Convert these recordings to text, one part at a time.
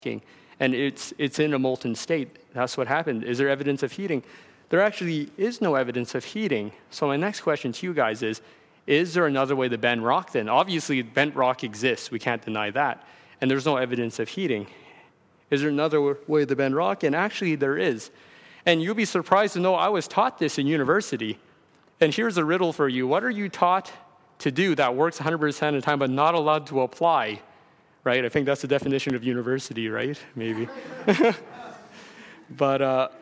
and it's in a molten state. That's what happened. Is there evidence of heating? There actually is no evidence of heating. So my next question to you guys is there another way to bend rock then? Obviously, bent rock exists. We can't deny that. And there's no evidence of heating. Is there another way to bend rock? And actually, there is. And you'll be surprised to know I was taught this in university. And here's a riddle for you. What are you taught to do that works 100% of the time but not allowed to apply? Right? I think that's the definition of university, right? Maybe. But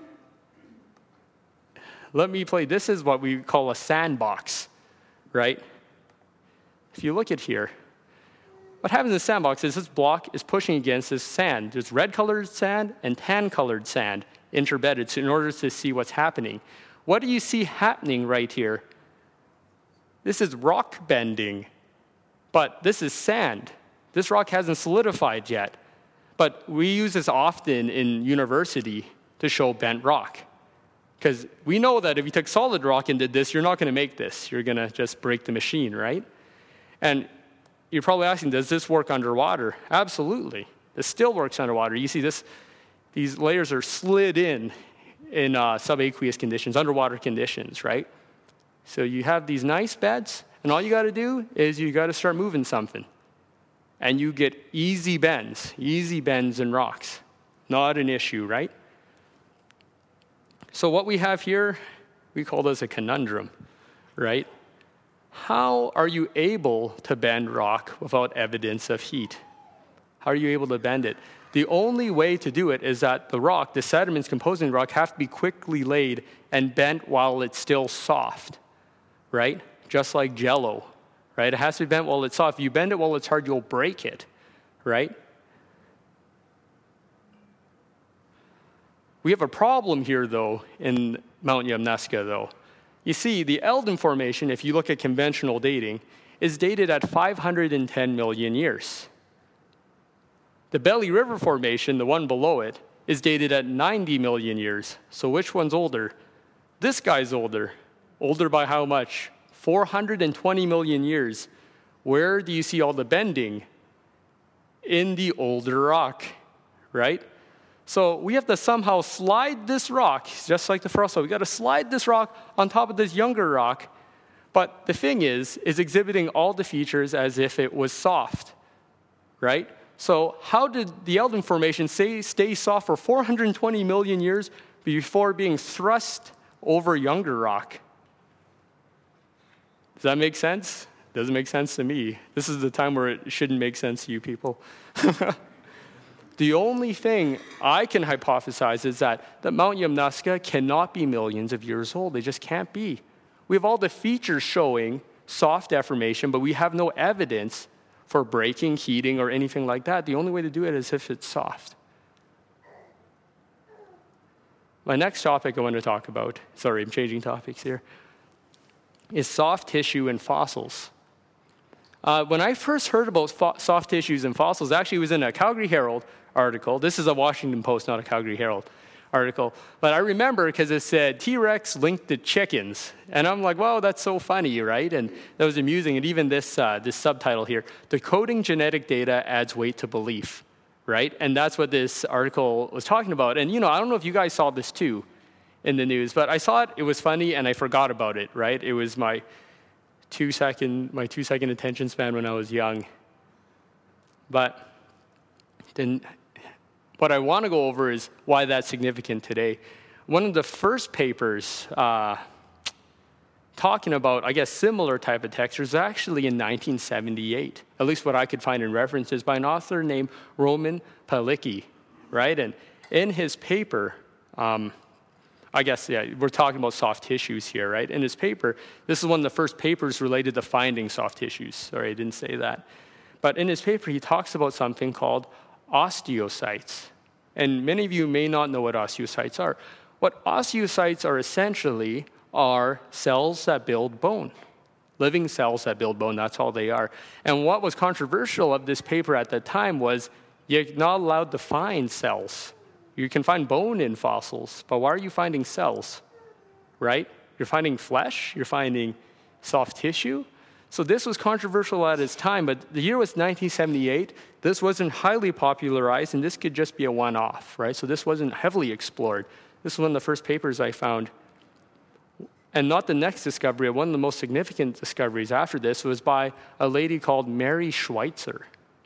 let me play. This is what we call a sandbox, right? If you look at here, what happens in the sandbox is this block is pushing against this sand. There's red-colored sand and tan-colored sand interbedded in order to see what's happening. What do you see happening right here? This is rock bending, but this is sand. This rock hasn't solidified yet, but we use this often in university to show bent rock. Because we know that if you took solid rock and did this, you're not going to make this. You're going to just break the machine, right? And you're probably asking, does this work underwater? Absolutely. This still works underwater. You see these layers are slid in subaqueous conditions, underwater conditions, right? So you have these nice beds, and all you got to do is you got to start moving something. And you get easy bends in rocks. Not an issue, right? So what we have here, we call this a conundrum, right? How are you able to bend rock without evidence of heat? How are you able to bend it? The only way to do it is that the rock, the sediments composing the rock, have to be quickly laid and bent while it's still soft, right? Just like Jell-O, right? It has to be bent while it's soft. If you bend it while it's hard, you'll break it, right? We have a problem here, though, in Mount Yamnuska, though. You see, the Eldon Formation, if you look at conventional dating, is dated at 510 million years. The Belly River Formation, the one below it, is dated at 90 million years. So which one's older? This guy's older. Older by how much? 420 million years. Where do you see all the bending? In the older rock, right? So we have to somehow slide this rock, just like the first one. We got to slide this rock on top of this younger rock. But the thing is exhibiting all the features as if it was soft, right? So how did the Eldon Formation stay soft for 420 million years before being thrust over younger rock? Does that make sense? Doesn't make sense to me. This is the time where it shouldn't make sense to you people. The only thing I can hypothesize is that Mount Yamnuska cannot be millions of years old. They just can't be. We have all the features showing soft deformation, but we have no evidence for breaking, heating, or anything like that. The only way to do it is if it's soft. My next topic I want to talk about, sorry, I'm changing topics here, is soft tissue and fossils. When I first heard about soft tissues and fossils, actually it was in a Calgary Herald article. This is a Washington Post, not a Calgary Herald article. But I remember because it said T-Rex linked to chickens. And I'm like, wow, that's so funny, right? And that was amusing. And even this subtitle here, decoding genetic data adds weight to belief, right? And that's what this article was talking about. And, I don't know if you guys saw this too in the news, but I saw it, it was funny, and I forgot about it, right? It was my 2-second attention span when I was young. But then what I want to go over is why that's significant today. One of the first papers talking about, I guess, similar type of textures is actually in 1978, at least what I could find in references, by an author named Roman Palicki, right? And in his paper, I guess, we're talking about soft tissues here, right? In his paper, this is one of the first papers related to finding soft tissues. Sorry, I didn't say that. But in his paper, he talks about something called osteocytes. And many of you may not know what osteocytes are. What osteocytes are essentially are cells that build bone. Living cells that build bone, that's all they are. And what was controversial of this paper at the time was you're not allowed to find cells. You can find bone in fossils, but why are you finding cells, right? You're finding flesh, you're finding soft tissue. So this was controversial at its time, but the year was 1978. This wasn't highly popularized, and this could just be a one-off, right? So this wasn't heavily explored. This was one of the first papers I found. And not the next discovery, one of the most significant discoveries after this was by a lady called Mary Schweitzer.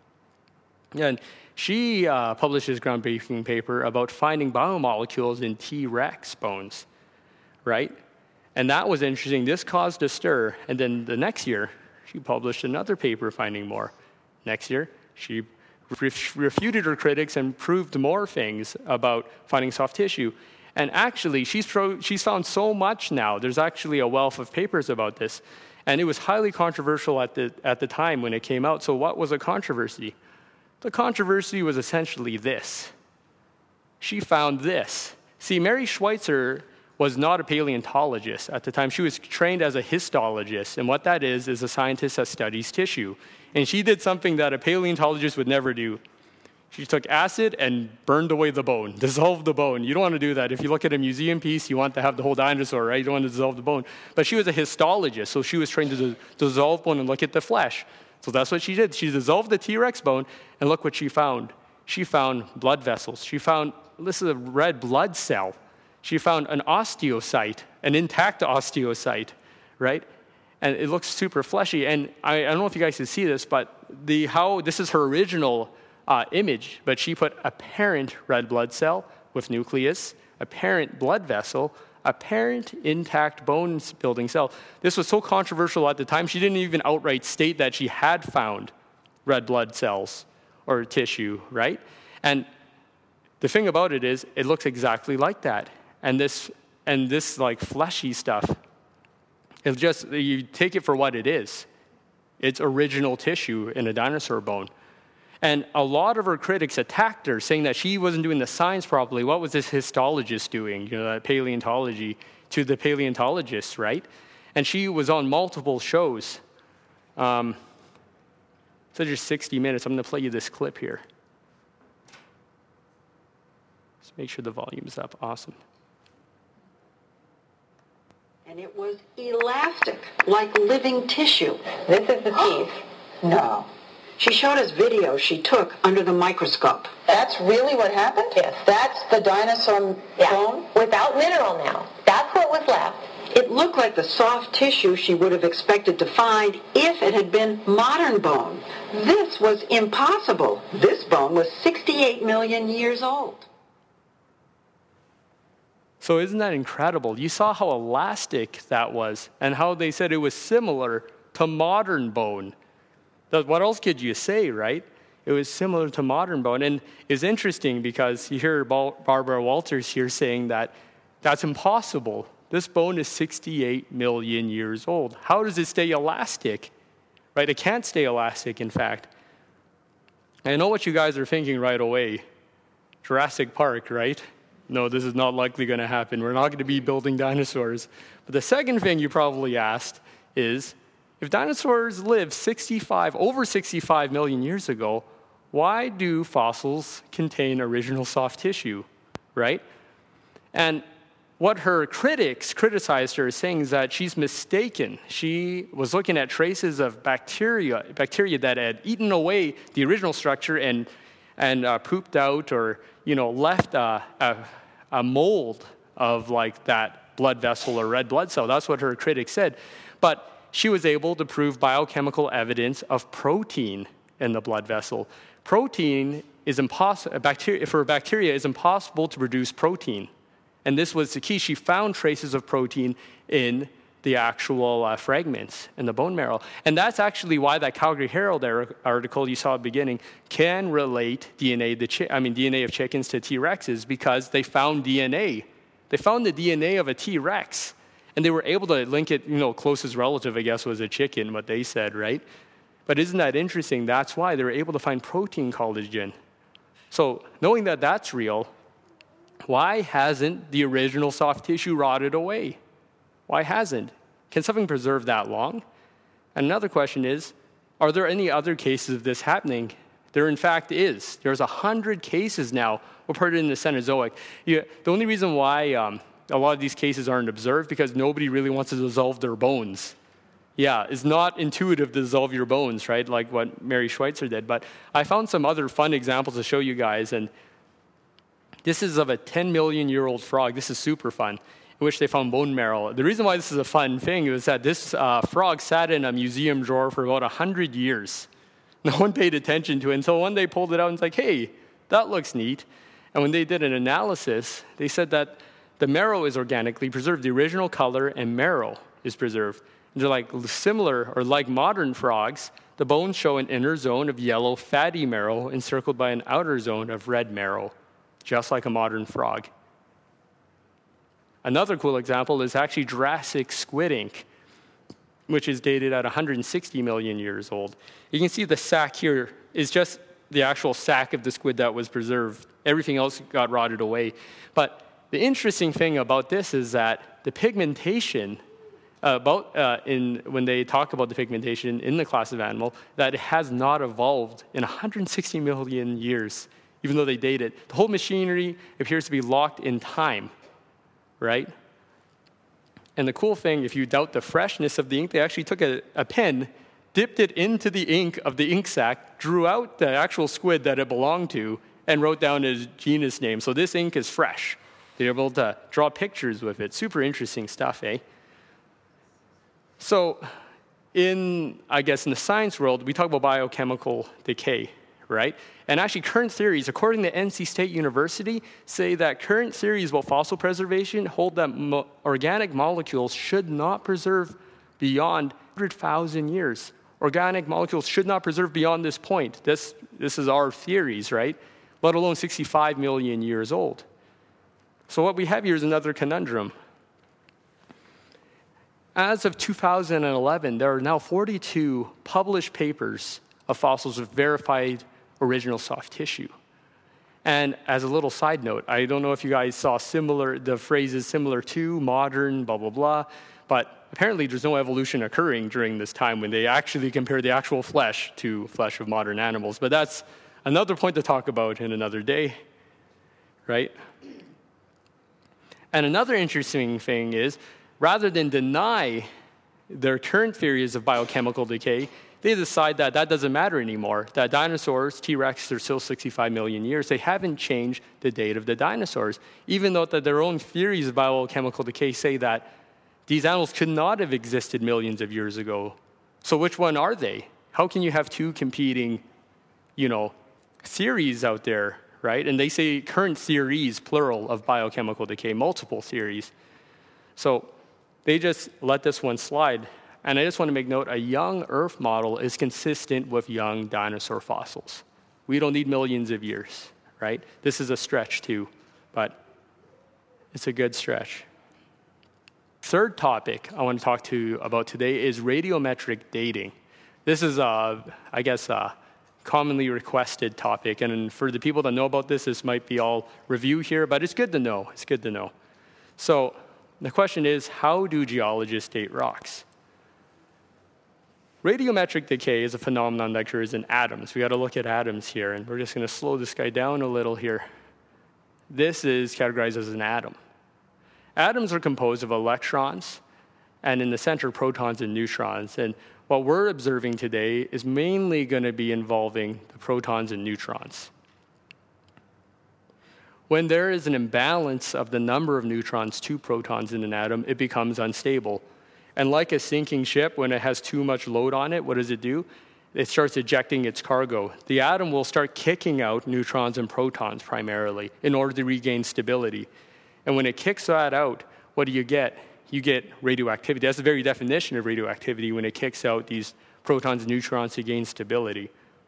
And she published this groundbreaking paper about finding biomolecules in T-Rex bones, right? And that was interesting. This caused a stir. And then the next year, she published another paper finding more. Next year, she refuted her critics and proved more things about finding soft tissue. And actually, she's found so much now. There's actually a wealth of papers about this. And it was highly controversial at the time when it came out. So what was a controversy? The controversy was essentially this. She found this. See, Mary Schweitzer was not a paleontologist at the time. She was trained as a histologist, and what that is a scientist that studies tissue. And she did something that a paleontologist would never do. She took acid and burned away the bone, dissolved the bone. You don't want to do that. If you look at a museum piece, you want to have the whole dinosaur, right? You don't want to dissolve the bone. But she was a histologist, so she was trained to dissolve bone and look at the flesh. So that's what she did. She dissolved the T-Rex bone, and look what she found. She found blood vessels. This is a red blood cell. She found an osteocyte, an intact osteocyte, right? And it looks super fleshy. And I don't know if you guys can see this, but this is her original image, but she put a parent red blood cell with nucleus, a parent blood vessel, a parent intact bone building cell. This was so controversial at the time, she didn't even outright state that she had found red blood cells or tissue, right? And the thing about it is, it looks exactly like that. And this like fleshy stuff, you take it for what it is. It's original tissue in a dinosaur bone. And a lot of her critics attacked her, saying that she wasn't doing the science properly. What was this histologist doing, that paleontology, to the paleontologists, right? And she was on multiple shows. So just 60 minutes. I'm going to play you this clip here. Just make sure the volume's up. Awesome. And it was elastic, like living tissue. This is the teeth. No. She showed us videos she took under the microscope. That's really what happened? Yes. That's the dinosaur bone? Without mineral now. That's what was left. It looked like the soft tissue she would have expected to find if it had been modern bone. This was impossible. This bone was 68 million years old. So isn't that incredible? You saw how elastic that was and how they said it was similar to modern bone. What else could you say, right? It was similar to modern bone. And it's interesting because you hear Barbara Walters here saying that that's impossible. This bone is 68 million years old. How does it stay elastic? Right? It can't stay elastic, in fact. I know what you guys are thinking right away. Jurassic Park, right? No, this is not likely going to happen. We're not going to be building dinosaurs. But the second thing you probably asked is, if dinosaurs lived over 65 million years ago, why do fossils contain original soft tissue, right? And what her critics criticized her, saying is that she's mistaken. She was looking at traces of bacteria that had eaten away the original structure and pooped out or left a mold of like that blood vessel or red blood cell. That's what her critics said. But she was able to prove biochemical evidence of protein in the blood vessel. Protein is impossible. For a bacteria, it's impossible to produce protein. And this was the key. She found traces of protein in the actual fragments in the bone marrow. And that's actually why that Calgary Herald article you saw at the beginning can relate DNA of chickens to T-Rexes, because they found DNA. They found the DNA of a T-Rex. And they were able to link it, closest relative, I guess, was a chicken, what they said, right? But isn't that interesting? That's why they were able to find protein collagen. So knowing that that's real, why hasn't the original soft tissue rotted away? Why hasn't? Can something preserve that long? And another question is, are there any other cases of this happening? There, in fact, is. There's 100 cases now reported in the Cenozoic. The only reason why a lot of these cases aren't observed because nobody really wants to dissolve their bones. Yeah, it's not intuitive to dissolve your bones, right? Like what Mary Schweitzer did. But I found some other fun examples to show you guys. And this is of a 10 million year old frog. This is super fun, in which they found bone marrow. The reason why this is a fun thing is that this frog sat in a museum drawer for about 100 years. No one paid attention to it until one day pulled it out and was like, hey, that looks neat. And when they did an analysis, they said that the marrow is organically preserved. The original color and marrow is preserved. And they're like similar or like modern frogs. The bones show an inner zone of yellow fatty marrow encircled by an outer zone of red marrow, just like a modern frog. Another cool example is actually Jurassic squid ink, which is dated at 160 million years old. You can see the sac here is just the actual sac of the squid that was preserved. Everything else got rotted away. But the interesting thing about this is that the pigmentation, when they talk about the pigmentation in the class of animal, that it has not evolved in 160 million years, even though they date it. The whole machinery appears to be locked in time, right? And the cool thing, if you doubt the freshness of the ink, they actually took a pen, dipped it into the ink of the ink sac, drew out the actual squid that it belonged to, and wrote down his genus name. So this ink is fresh. They're able to draw pictures with it. Super interesting stuff, eh? So in the science world, we talk about biochemical decay, right? And actually current theories, according to NC State University, say that current theories about fossil preservation hold that organic molecules should not preserve beyond 100,000 years. Organic molecules should not preserve beyond this point. This is our theories, right? Let alone 65 million years old. So what we have here is another conundrum. As of 2011, there are now 42 published papers of fossils with verified original soft tissue. And as a little side note, I don't know if you guys saw the phrases similar to, modern, blah, blah, blah, but apparently there's no evolution occurring during this time when they actually compare the actual flesh to flesh of modern animals. But that's another point to talk about in another day, right? And another interesting thing is, rather than deny their current theories of biochemical decay, they decide that that doesn't matter anymore, that dinosaurs, T-Rex, are still 65 million years. They haven't changed the date of the dinosaurs, even though that their own theories of biochemical decay say that these animals could not have existed millions of years ago. So which one are they? How can you have two competing, theories out there, right? And they say current theories, plural, of biochemical decay, multiple theories. So they just let this one slide. And I just want to make note, a young Earth model is consistent with young dinosaur fossils. We don't need millions of years, right? This is a stretch too, but it's a good stretch. Third topic I want to talk to you about today is radiometric dating. This is, a commonly requested topic. And for the people that know about this might be all review here, but it's good to know. It's good to know. So the question is, how do geologists date rocks? Radiometric decay is a phenomenon that occurs in atoms. We got to look at atoms here, and we're just going to slow this guy down a little here. This is categorized as an atom. Atoms are composed of electrons, and in the center, protons and neutrons. And what we're observing today is mainly going to be involving the protons and neutrons. When there is an imbalance of the number of neutrons to protons in an atom, it becomes unstable. And like a sinking ship, when it has too much load on it, what does it do? It starts ejecting its cargo. The atom will start kicking out neutrons and protons primarily in order to regain stability. And when it kicks that out, what do you get? You get radioactivity. That's the very definition of radioactivity, when it kicks out these protons and neutrons to gain stability.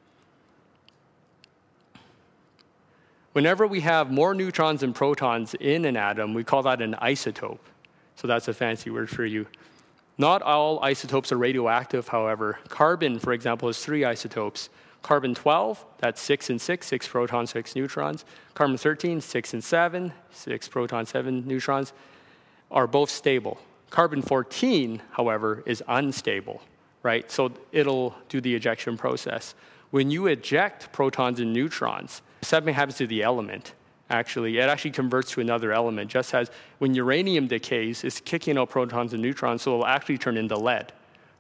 Whenever we have more neutrons and protons in an atom, we call that an isotope. So that's a fancy word for you. Not all isotopes are radioactive, however. Carbon, for example, has 3 isotopes. Carbon-12, that's 6 and 6, 6 protons, 6 neutrons. Carbon-13, 6 and 7, 6 protons, 7 neutrons, are both stable. Carbon-14, however, is unstable, right? So it'll do the ejection process. When you eject protons and neutrons, something happens to the element. Actually, it actually converts to another element, just as when uranium decays, it's kicking out protons and neutrons, so it'll actually turn into lead,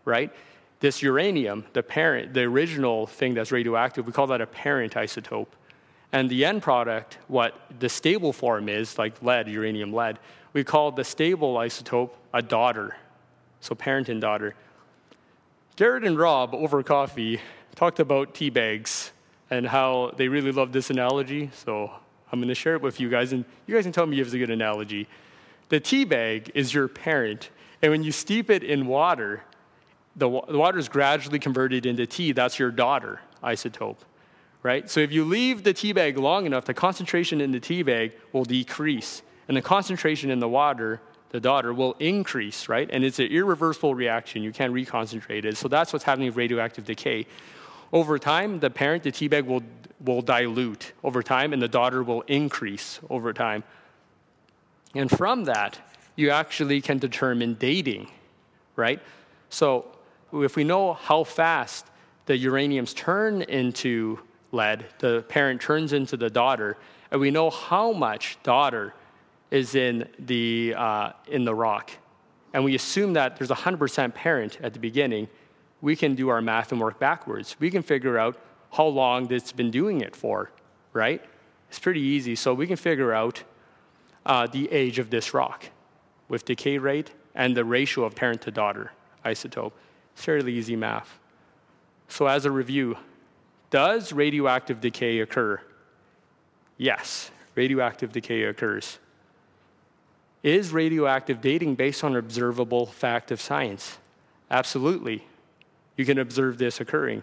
right? This uranium, the original thing that's radioactive, we call that a parent isotope. And the end product, what the stable form is, like lead, uranium lead, we call the stable isotope a daughter. So parent and daughter. Garrett and Rob, over coffee, talked about tea bags and how they really love this analogy. So I'm going to share it with you guys, and you guys can tell me if it's a good analogy. The tea bag is your parent, and when you steep it in water, the water is gradually converted into tea. That's your daughter isotope, right? So if you leave the tea bag long enough, the concentration in the tea bag will decrease, and the concentration in the water, the daughter, will increase, right? And it's an irreversible reaction. You can't reconcentrate it. So that's what's happening with radioactive decay. Over time, the parent, the tea bag, will dilute over time, and the daughter will increase over time. And from that, you actually can determine dating, right? So if we know how fast the uraniums turn into lead, the parent turns into the daughter, and we know how much daughter is in the rock, and we assume that there's 100% parent at the beginning, we can do our math and work backwards. We can figure out how long it's been doing it for, right? It's pretty easy. So we can figure out the age of this rock with decay rate and the ratio of parent to daughter isotope. It's fairly easy math. So as a review, does radioactive decay occur? Yes, radioactive decay occurs. Is radioactive dating based on observable fact of science? Absolutely. You can observe this occurring.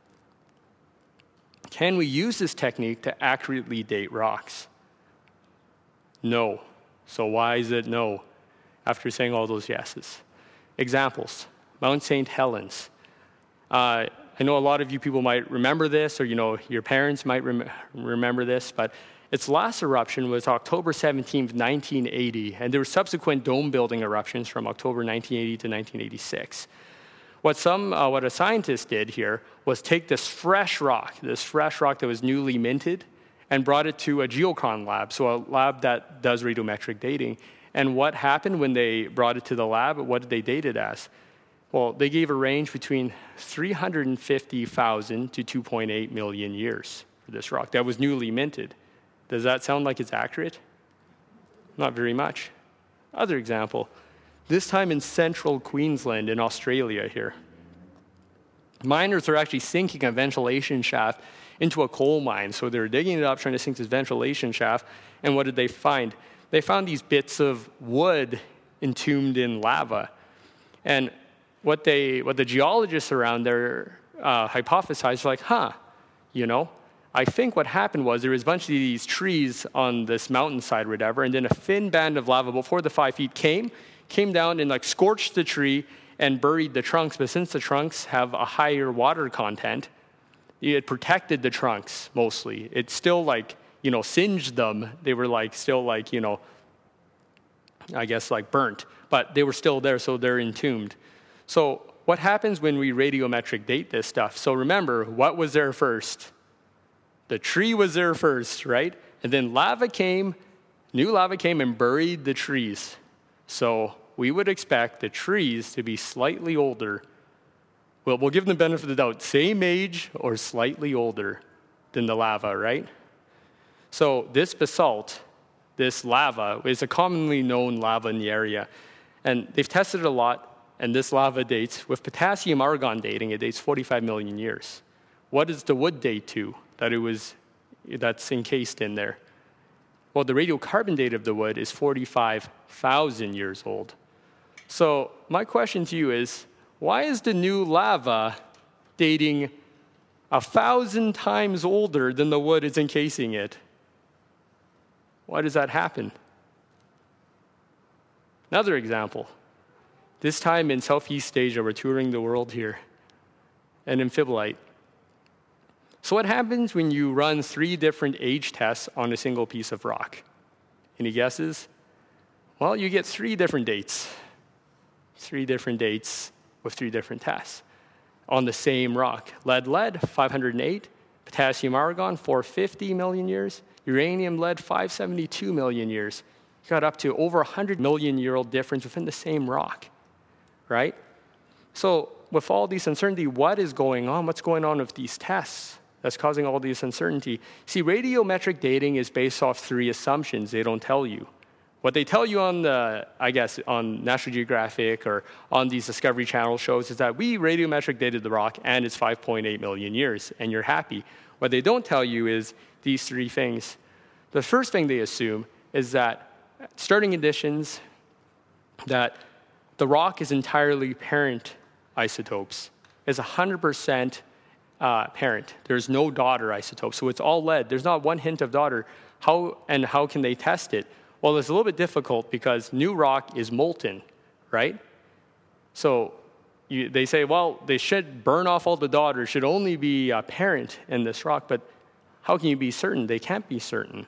Can we use this technique to accurately date rocks? No. So why is it no after saying all those yeses? Examples. Mount St. Helens. I know a lot of you people might remember this, or your parents might remember this, but its last eruption was October 17th, 1980, and there were subsequent dome-building eruptions from October 1980 to 1986. What a scientist did here was take this fresh rock that was newly minted, and brought it to a geochron lab, so a lab that does radiometric dating. And what happened when they brought it to the lab? What did they date it as? Well, they gave a range between 350,000 to 2.8 million years for this rock that was newly minted. Does that sound like it's accurate? Not very much. Other example, this time in central Queensland in Australia here. Miners are actually sinking a ventilation shaft into a coal mine. So they were digging it up, trying to sink this ventilation shaft. And what did they find? They found these bits of wood entombed in lava. And what the geologists around there hypothesized, like, I think what happened was there was a bunch of these trees on this mountainside or whatever, and then a thin band of lava before the 5 feet came down and scorched the tree and buried the trunks. But since the trunks have a higher water content, it protected the trunks mostly. It still singed them. They were still burnt, but they were still there, so they're entombed. So what happens when we radiometric date this stuff? So remember, what was there first? The tree was there first, right? And then new lava came and buried the trees. So we would expect the trees to be slightly older. Well, we'll give them the benefit of the doubt, same age or slightly older than the lava, right? So this basalt, this lava, is a commonly known lava in the area. And they've tested it a lot, and this lava dates, with potassium-argon dating, it dates 45 million years. What does the wood date to that's encased in there? Well, the radiocarbon date of the wood is 45,000 years old. So my question to you is, why is the new lava dating 1,000 times older than the wood is encasing it? Why does that happen? Another example. This time in Southeast Asia, we're touring the world here, an amphibolite. So what happens when you run 3 different age tests on a single piece of rock? Any guesses? Well, you get 3 different dates. 3 different dates with 3 different tests on the same rock. Lead, 508. Potassium-argon, 450 million years. Uranium-lead, 572 million years. You got up to over 100 million-year-old difference within the same rock, right? So with all this uncertainty, what is going on? What's going on with these tests that's causing all this uncertainty? See, radiometric dating is based off 3 assumptions they don't tell you. What they tell you on on National Geographic or on these Discovery Channel shows is that we radiometric dated the rock and it's 5.8 million years, and you're happy. What they don't tell you is these 3 things. The first thing they assume is that starting conditions, that the rock is entirely parent isotopes. It's 100% parent. There's no daughter isotope, so it's all lead. There's not one hint of daughter. How can they test it? Well, it's a little bit difficult because new rock is molten, right? So they say, well, they should burn off all the daughters, should only be a parent in this rock, but how can you be certain? They can't be certain.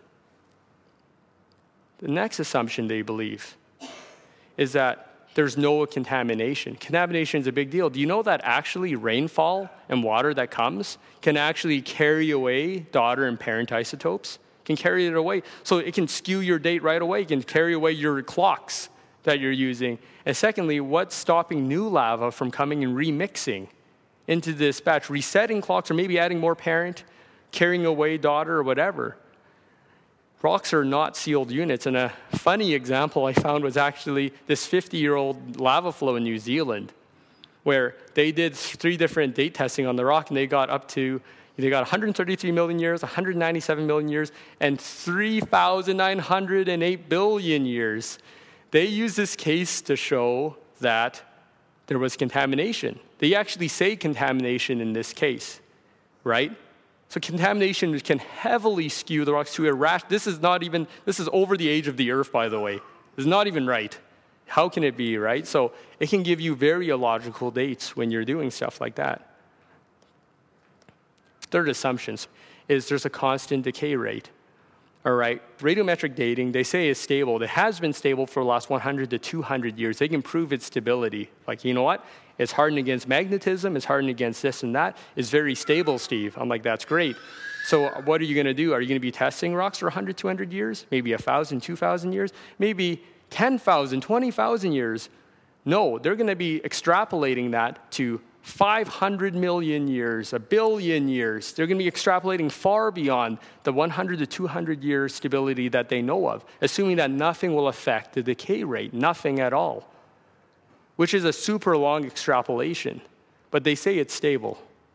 The next assumption they believe is that there's no contamination. Contamination is a big deal. Do you know that actually rainfall and water that comes can actually carry away daughter and parent isotopes? Can carry it away. So it can skew your date right away. It can carry away your clocks that you're using. And secondly, what's stopping new lava from coming and remixing into this batch, resetting clocks or maybe adding more parent, carrying away daughter or whatever? Rocks are not sealed units. And a funny example I found was actually this 50-year-old lava flow in New Zealand, where they did 3 different date testing on the rock, and they got 133 million years, 197 million years, and 3,908 billion years. They used this case to show that there was contamination. They actually say contamination in this case, right? So contamination can heavily skew the rocks to irrational. This is over the age of the Earth, by the way. This is not even right. How can it be, right? So it can give you very illogical dates when you're doing stuff like that. Third assumption is there's a constant decay rate. All right, radiometric dating, they say, is stable. It has been stable for the last 100 to 200 years. They can prove its stability. Like, you know what? It's hardened against magnetism. It's hardened against this and that. It's very stable, Steve. I'm like, that's great. So what are you going to do? Are you going to be testing rocks for 100, 200 years? Maybe 1,000, 2,000 years? Maybe 10,000, 20,000 years? No, they're going to be extrapolating that to 500 million years, 1 billion years. They're going to be extrapolating far beyond the 100 to 200 year stability that they know of, assuming that nothing will affect the decay rate, nothing at all, which is a super long extrapolation. But they say it's stable.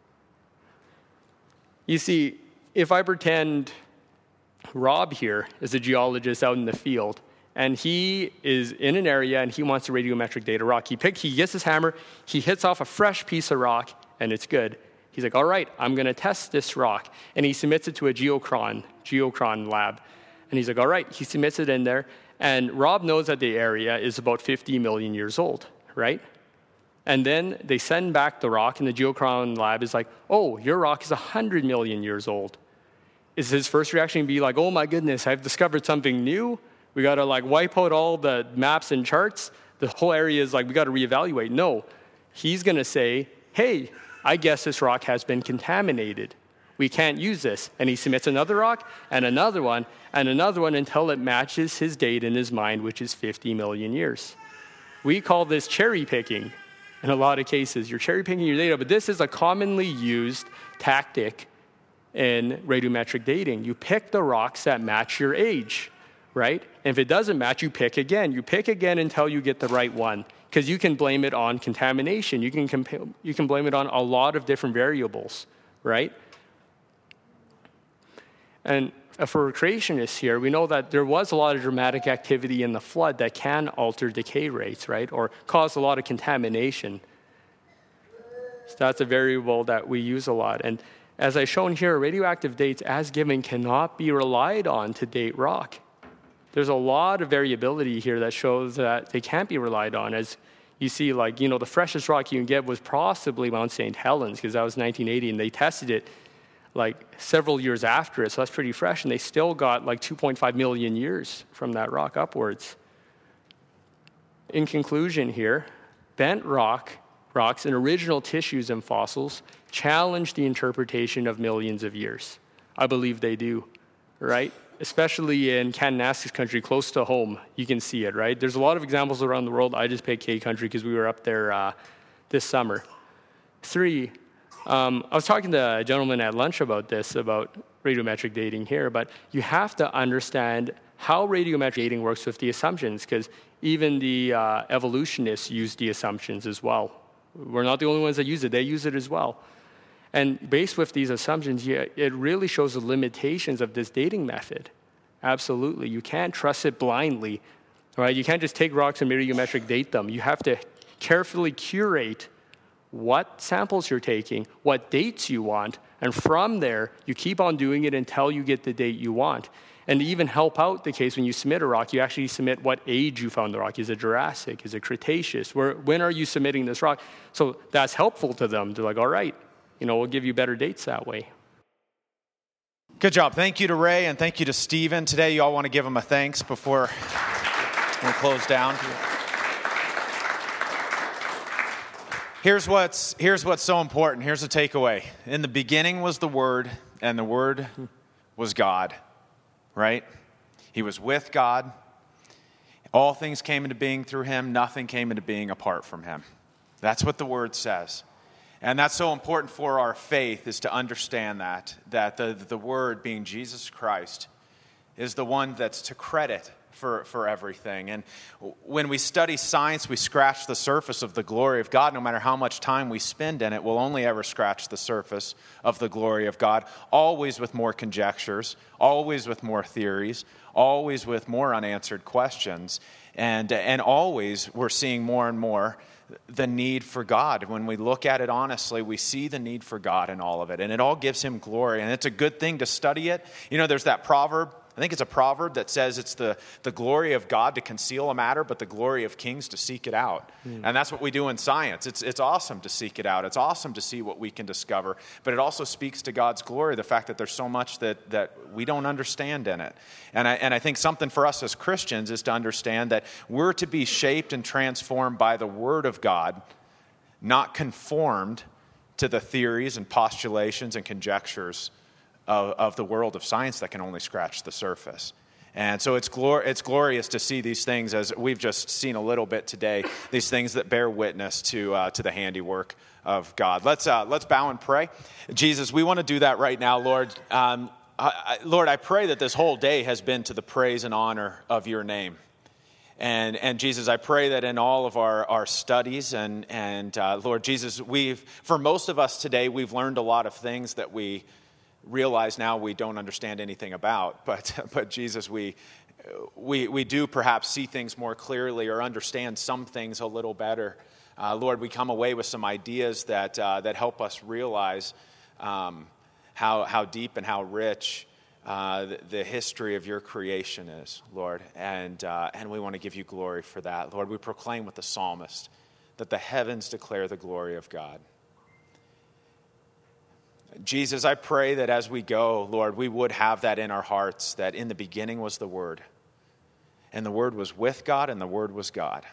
You see, if I pretend Rob here is a geologist out in the field, and he is in an area and he wants to radiometric date a rock. He gets his hammer, he hits off a fresh piece of rock, and it's good. He's like, all right, I'm going to test this rock. And he submits it to a geochron lab. And he's like, all right, he submits it in there. And Rob knows that the area is about 50 million years old, right? And then they send back the rock, and the geochron lab is like, oh, your rock is 100 million years old. Is his first reaction to be like, oh my goodness, I've discovered something new? We got to wipe out all the maps and charts. The whole area is we got to reevaluate. No, he's going to say, hey, I guess this rock has been contaminated. We can't use this. And he submits another rock and another one until it matches his date in his mind, which is 50 million years. We call this cherry picking in a lot of cases. You're cherry picking your data, but this is a commonly used tactic in radiometric dating. You pick the rocks that match your age, right? And if it doesn't match, you pick again. You pick again until you get the right one, because you can blame it on contamination. You can blame it on a lot of different variables, right? And for creationists here, we know that there was a lot of dramatic activity in the flood that can alter decay rates, right? Or cause a lot of contamination. So that's a variable that we use a lot. And as I've shown here, radioactive dates as given cannot be relied on to date rock. There's a lot of variability here that shows that they can't be relied on. As you see, the freshest rock you can get was possibly Mount St. Helens, because that was 1980, and they tested it several years after it, so that's pretty fresh, and they still got 2.5 million years from that rock upwards. In conclusion here, bent rocks and original tissues and fossils challenge the interpretation of millions of years. I believe they do, right? Especially in Kananaskis country, close to home, you can see it, right? There's a lot of examples around the world. I just picked K country because we were up there this summer. 3, I was talking to a gentleman at lunch about this, about radiometric dating here, but you have to understand how radiometric dating works with the assumptions, because even the evolutionists use the assumptions as well. We're not the only ones that use it. They use it as well. And based with these assumptions, it really shows the limitations of this dating method. Absolutely. You can't trust it blindly, right? You can't just take rocks and radiometric date them. You have to carefully curate what samples you're taking, what dates you want, and from there, you keep on doing it until you get the date you want. And to even help out the case, when you submit a rock, you actually submit what age you found the rock. Is it Jurassic? Is it Cretaceous? When are you submitting this rock? So that's helpful to them. They're like, all right, we'll give you better dates that way. Good job. Thank you to Ray and thank you to Stephen. Today, you all want to give them a thanks before we close down. Here's what's so important. Here's the takeaway. In the beginning was the Word, and the Word was God, right? He was with God. All things came into being through him. Nothing came into being apart from him. That's what the Word says. And that's so important for our faith, is to understand that the Word, being Jesus Christ, is the one that's to credit for everything. And when we study science, we scratch the surface of the glory of God. No matter how much time we spend in it, we'll only ever scratch the surface of the glory of God, always with more conjectures, always with more theories, always with more unanswered questions. And always we're seeing more and more the need for God. When we look at it honestly, we see the need for God in all of it. And it all gives him glory. And it's a good thing to study it. There's that proverb. I think it's a proverb that says it's the glory of God to conceal a matter, but the glory of kings to seek it out. And that's what we do in science. It's awesome to seek it out. It's awesome to see what we can discover. But it also speaks to God's glory, the fact that there's so much that we don't understand in it. And I think something for us as Christians is to understand that we're to be shaped and transformed by the Word of God, not conformed to the theories and postulations and conjectures of the world of science that can only scratch the surface. And so it's glorious to see these things, as we've just seen a little bit today, these things that bear witness to the handiwork of God. Let's bow and pray. Jesus, we want to do that right now, Lord. Lord, I pray that this whole day has been to the praise and honor of your name. And Jesus, I pray that in all of our studies and Lord Jesus, for most of us today, we've learned a lot of things that we realize now we don't understand anything about. But Jesus, we do perhaps see things more clearly or understand some things a little better. Lord, we come away with some ideas that help us realize how deep and how rich the history of your creation is, Lord. And we want to give you glory for that. Lord, we proclaim with the psalmist that the heavens declare the glory of God. Jesus, I pray that as we go, Lord, we would have that in our hearts, that in the beginning was the Word, and the Word was with God, and the Word was God.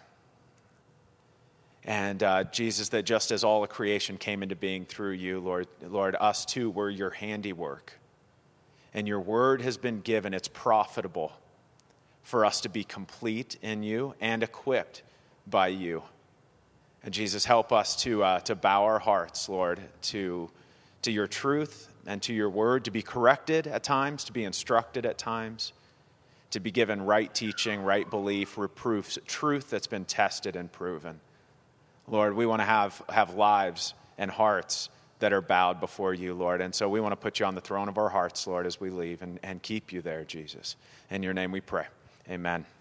And Jesus, that just as all of creation came into being through you, Lord, us too were your handiwork. And your Word has been given. It's profitable for us to be complete in you and equipped by you. And Jesus, help us to bow our hearts, Lord, to your truth and to your word, to be corrected at times, to be instructed at times, to be given right teaching, right belief, reproofs, truth that's been tested and proven. Lord, we want to have lives and hearts that are bowed before you, Lord. And so we want to put you on the throne of our hearts, Lord, as we leave and keep you there, Jesus. In your name we pray. Amen.